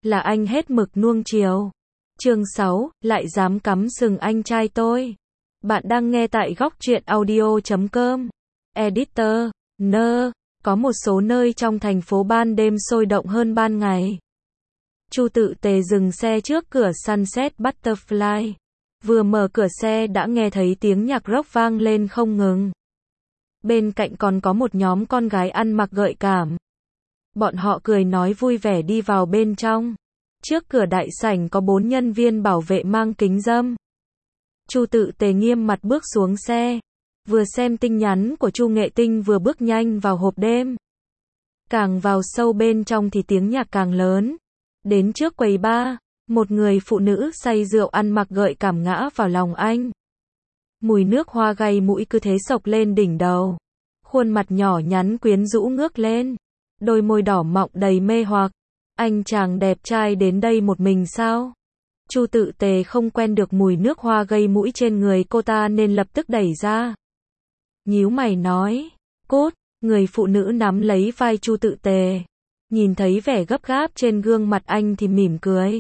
là anh hết mực nuông chiều. Chương 6, lại dám cắm sừng anh trai tôi. Bạn đang nghe tại góc truyện audio.com. Editor, nơ, có một số nơi trong thành phố ban đêm sôi động hơn ban ngày. Chu Tự Tề dừng xe trước cửa Sunset Butterfly. Vừa mở cửa xe đã nghe thấy tiếng nhạc rock vang lên không ngừng. Bên cạnh còn có một nhóm con gái ăn mặc gợi cảm. Bọn họ cười nói vui vẻ đi vào bên trong. Trước cửa đại sảnh có 4 nhân viên bảo vệ mang kính râm. Chu Tự Tề nghiêm mặt bước xuống xe. Vừa xem tin nhắn của Chu Nghệ Tinh vừa bước nhanh vào hộp đêm. Càng vào sâu bên trong thì tiếng nhạc càng lớn. Đến trước quầy bar, một người phụ nữ say rượu ăn mặc gợi cảm ngã vào lòng anh. Mùi nước hoa gây mũi cứ thế xộc lên đỉnh đầu. Khuôn mặt nhỏ nhắn quyến rũ ngước lên. Đôi môi đỏ mọng đầy mê hoặc. Anh chàng đẹp trai đến đây một mình sao? Chu Tự Tề không quen được mùi nước hoa gây mũi trên người cô ta nên lập tức đẩy ra. Nhíu mày nói, cút, người phụ nữ nắm lấy vai Chu Tự Tề. Nhìn thấy vẻ gấp gáp trên gương mặt anh thì mỉm cười.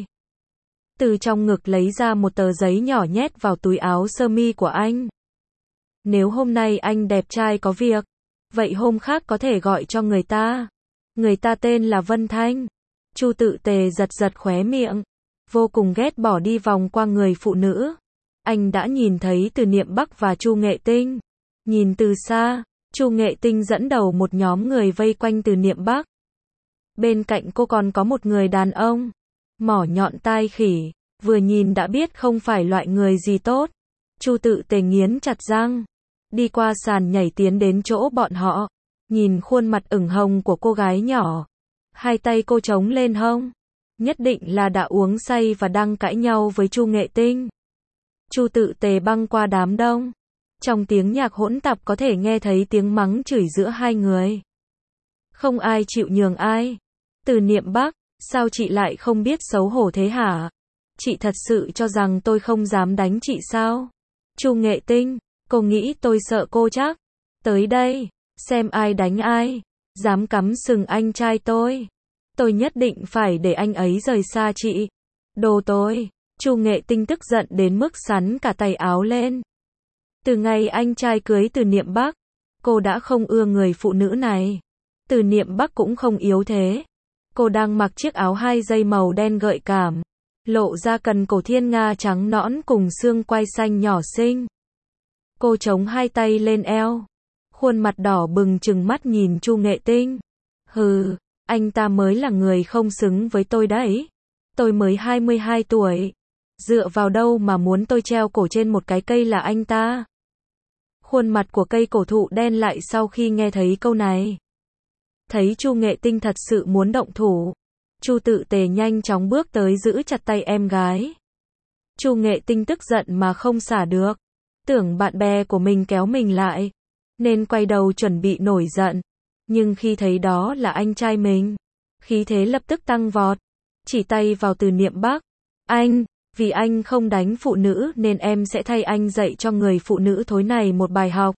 Từ trong ngực lấy ra một tờ giấy nhỏ nhét vào túi áo sơ mi của anh. Nếu hôm nay anh đẹp trai có việc, vậy hôm khác có thể gọi cho người ta. Người ta tên là Vân Thanh. Chu Tự Tề giật giật khóe miệng, vô cùng ghét bỏ đi vòng qua người phụ nữ. Anh đã nhìn thấy Từ Niệm Bắc và Chu Nghệ Tinh. Nhìn từ xa, Chu Nghệ Tinh dẫn đầu một nhóm người vây quanh Từ Niệm Bắc. Bên cạnh cô còn có một người đàn ông, mỏ nhọn tai khỉ, vừa nhìn đã biết không phải loại người gì tốt. Chu Tự Tề nghiến chặt răng, đi qua sàn nhảy tiến đến chỗ bọn họ, nhìn khuôn mặt ửng hồng của cô gái nhỏ. Hai tay cô chống lên hông, nhất định là đã uống say và đang cãi nhau với Chu Nghệ Tinh. Chu Tự Tề băng qua đám đông. Trong tiếng nhạc hỗn tạp có thể nghe thấy tiếng mắng chửi giữa hai người. Không ai chịu nhường ai. Từ Niệm Bắc, sao chị lại không biết xấu hổ thế hả? Chị thật sự cho rằng tôi không dám đánh chị sao? Chu Nghệ Tinh, cô nghĩ tôi sợ cô chắc? Tới đây, xem ai đánh ai. Dám cắm sừng anh trai tôi. Tôi nhất định phải để anh ấy rời xa chị. Đồ tôi. Chu Nghệ Tinh tức giận đến mức xắn cả tay áo lên. Từ ngày anh trai cưới Từ Niệm Bắc, cô đã không ưa người phụ nữ này. Từ Niệm Bắc cũng không yếu thế. Cô đang mặc chiếc áo 2 dây màu đen gợi cảm, lộ ra cần cổ thiên nga trắng nõn cùng xương quai xanh nhỏ xinh. Cô chống hai tay lên eo, khuôn mặt đỏ bừng trừng mắt nhìn Chu Nghệ Tinh. Hừ, anh ta mới là người không xứng với tôi đấy. Tôi mới 22 tuổi. Dựa vào đâu mà muốn tôi treo cổ trên một cái cây là anh ta? Khuôn mặt của cây cổ thụ đen lại sau khi nghe thấy câu này. Thấy Chu Nghệ Tinh thật sự muốn động thủ, Chu Tự Tề nhanh chóng bước tới giữ chặt tay em gái. Chu Nghệ Tinh tức giận mà không xả được, tưởng bạn bè của mình kéo mình lại, nên quay đầu chuẩn bị nổi giận. Nhưng khi thấy đó là anh trai mình, khí thế lập tức tăng vọt, chỉ tay vào Từ Niệm Bắc. Anh, vì anh không đánh phụ nữ nên em sẽ thay anh dạy cho người phụ nữ thối này một bài học.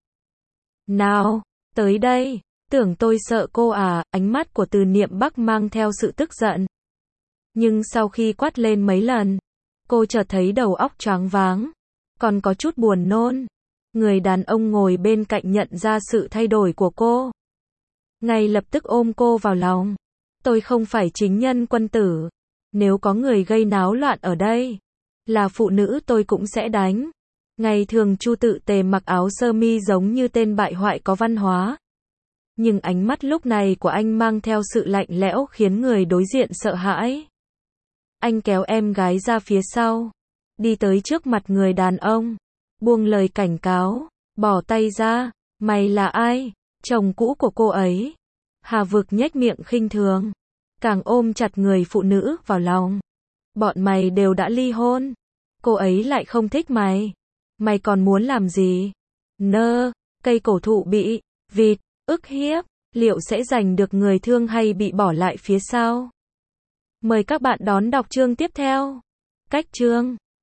Nào, tới đây. Tưởng tôi sợ cô à? Ánh mắt của Từ Niệm Bắc mang theo sự tức giận. Nhưng sau khi quát lên mấy lần, cô chợt thấy đầu óc choáng váng, còn có chút buồn nôn. Người đàn ông ngồi bên cạnh nhận ra sự thay đổi của cô, ngay lập tức ôm cô vào lòng. Tôi không phải chính nhân quân tử. Nếu có người gây náo loạn ở đây, là phụ nữ tôi cũng sẽ đánh. Ngày thường Chu Tự Tề mặc áo sơ mi giống như tên bại hoại có văn hóa. Nhưng ánh mắt lúc này của anh mang theo sự lạnh lẽo khiến người đối diện sợ hãi. Anh kéo em gái ra phía sau, đi tới trước mặt người đàn ông, buông lời cảnh cáo, bỏ tay ra, mày là ai? Chồng cũ của cô ấy. Hà Vực nhếch miệng khinh thường, càng ôm chặt người phụ nữ vào lòng. Bọn mày đều đã ly hôn, cô ấy lại không thích mày. Mày còn muốn làm gì? Nơ, cây cổ thụ bị vịt ức hiếp, liệu sẽ giành được người thương hay bị bỏ lại phía sau? Mời các bạn đón đọc chương tiếp theo. Cách chương